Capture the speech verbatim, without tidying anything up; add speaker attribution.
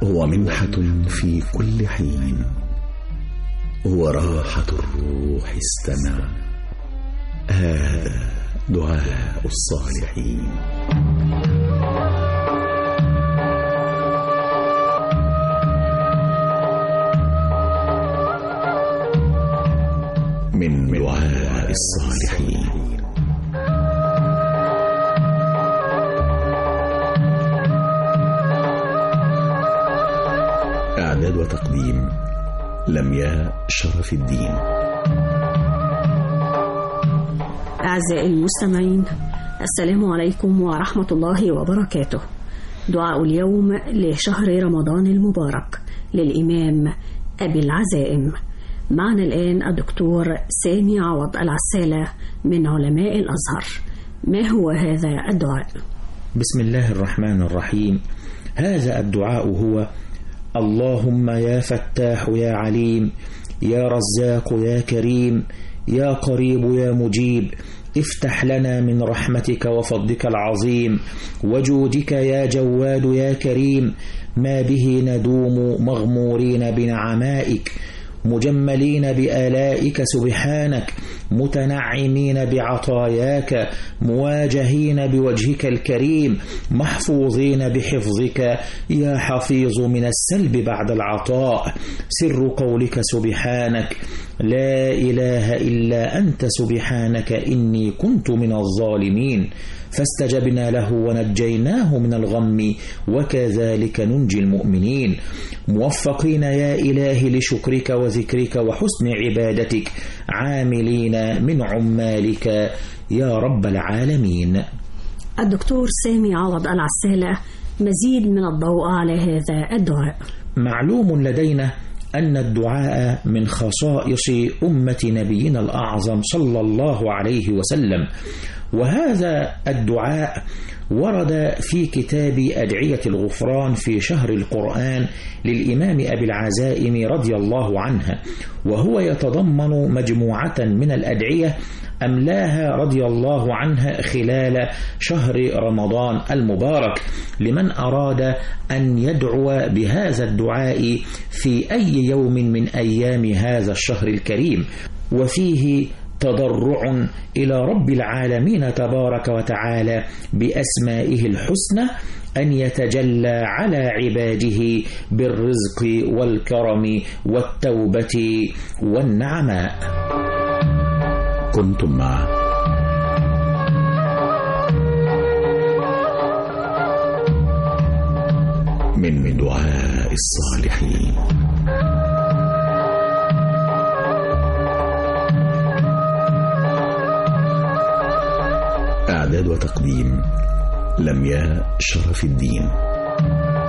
Speaker 1: هو منحة في كل حين، هو راحة الروح استمع، هذا دعاء الصالحين. من دعاء الصالحين. إعداد وتقديم لمياء شرف الدين.
Speaker 2: أعزائي المستمعين، السلام عليكم ورحمة الله وبركاته. دعاء اليوم لشهر رمضان المبارك للإمام أبي العزائم. معنا الآن الدكتور سامي عوض العسالة من علماء الأزهر. ما هو هذا الدعاء؟
Speaker 3: بسم الله الرحمن الرحيم. هذا الدعاء هو: اللهم يا فتاح يا عليم، يا رزاق يا كريم، يا قريب يا مجيب، افتح لنا من رحمتك وفضلك العظيم وجودك يا جواد يا كريم، ما به ندوم مغمورين بنعمائك، مجملين بآلائك سبحانك، متنعمين بعطاياك، مواجهين بوجهك الكريم، محفوظين بحفظك يا حفيظ من السلب بعد العطاء. سر قولك سبحانك: لا إله إلا أنت سبحانك إني كنت من الظالمين، فاستجبنا له ونجيناه من الغم وكذلك ننجي المؤمنين. موفقين يا إله لشكرك وذكرك وحسن عبادتك، عاملين من عمالك يا رب العالمين.
Speaker 2: الدكتور سامي عوض العسالة، مزيد من الضوء على هذا الدعاء.
Speaker 3: معلوم لدينا أن الدعاء من خصائص أمة نبينا الأعظم صلى الله عليه وسلم، وهذا الدعاء ورد في كتاب أدعية الغفران في شهر القرآن للإمام أبي العزائم رضي الله عنه، وهو يتضمن مجموعة من الأدعية أملاها رضي الله عنه خلال شهر رمضان المبارك لمن أراد أن يدعو بهذا الدعاء في أي يوم من أيام هذا الشهر الكريم، وفيه تضرع إلى رب العالمين تبارك وتعالى بأسمائه الحسنى أن يتجلى على عباده بالرزق والكرم والتوبة والنعماء.
Speaker 1: كنتم مع من من دعاء الصالحين. إعداد وتقديم لمياء شرف الدين.